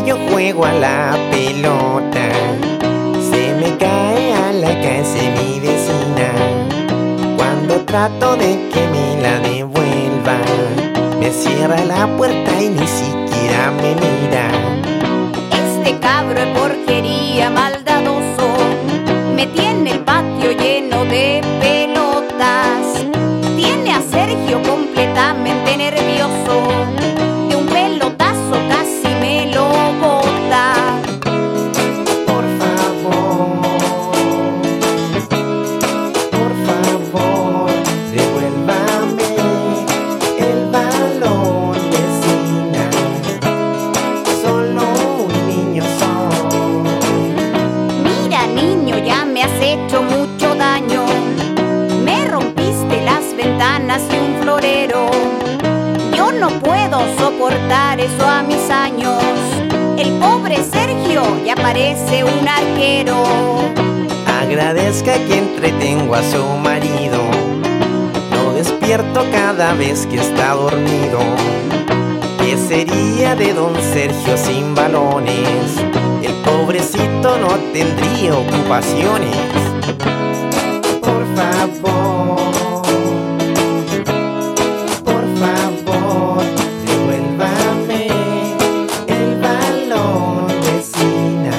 que yo juego a la pelota, se me cae a la casa mi vecina. Cuando trato de que me la devuelva, me cierra la puerta y ni siquiera me mira. Este cabro es porquería, maldadoso, me tiene el patio lleno de pelotas. Tiene a Sergio completamente nervioso, de un pelotazo casi me lo bota. Por favor, devuélvame el balón, vecina. Solo un niño soy. Mira, niño, ya me has hecho mucho daño. Me rompiste las ventanas de un florero. Yo no puedo soportar eso a mis años. El pobre Sergio ya parece un arquero. Agradezca que entretengo a su marido, lo despierto cada vez que está dormido. ¿Qué sería de don Sergio sin balones? El pobrecito no tendría ocupaciones. Por favor, devuélvame el balón, vecina.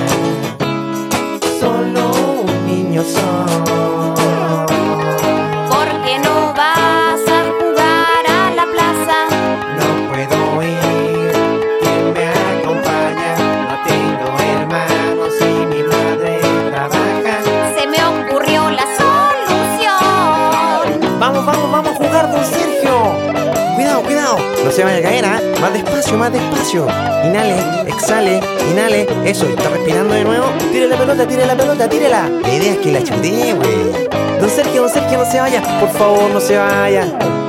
Solo un niño soy. ¿Por qué no vas a jugar a la plaza? No puedo ir, ¿quién me acompaña? No tengo hermanos y mi madre trabaja. Se me ocurrió la solución. Vamos a jugar, don Sergio. Cuidado, no se vaya a caer, ¿ah? Más despacio. Inhale, exhale, inhale. Eso, está respirando de nuevo. Tire la pelota, tírela. La idea es que la chutee, güey. Don Sergio, no se vaya. Por favor, no se vaya.